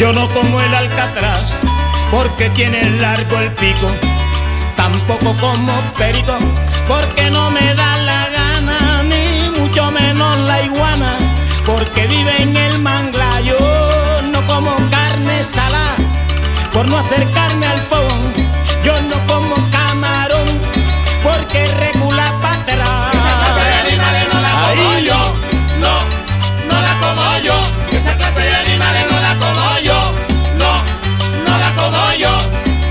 Yo no como el alcatraz porque tiene largo el pico. Tampoco como perico porque no me da la gana, ni mucho menos la iguana porque vive en el manglar. Yo no como carne salada por no acercarme al fogón. Yo no como camarón porque recula para atrás. Esa clase de animales no la como yo. No, no la como yo. Esa clase de animales no la como yo. No, no la como yo.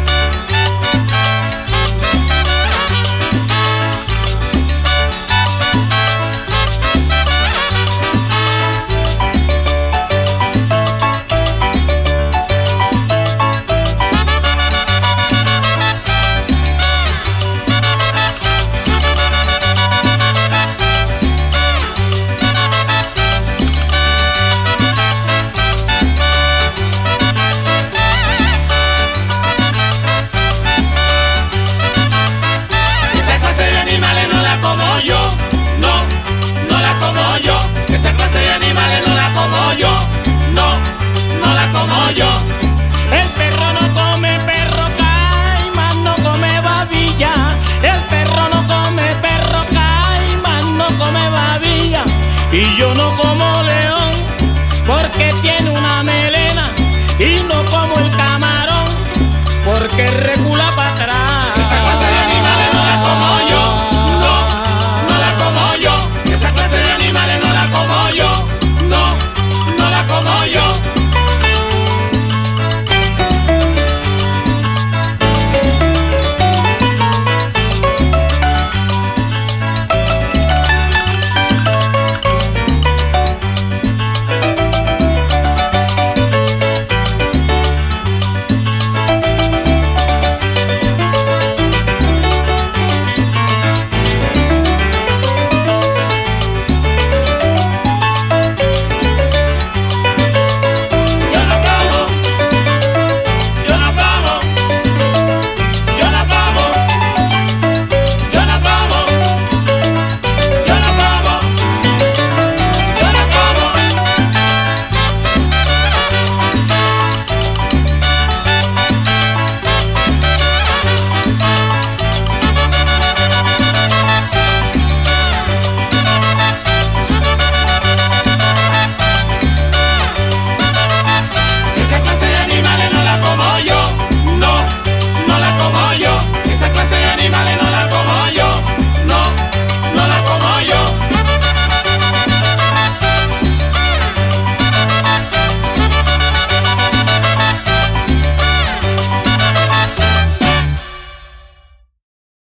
Esa clase de animales no la como yo. No, no la como yo. El perro no come perro caimán, no come babilla. El perro no come perro caimán, no come babilla. Y yo no como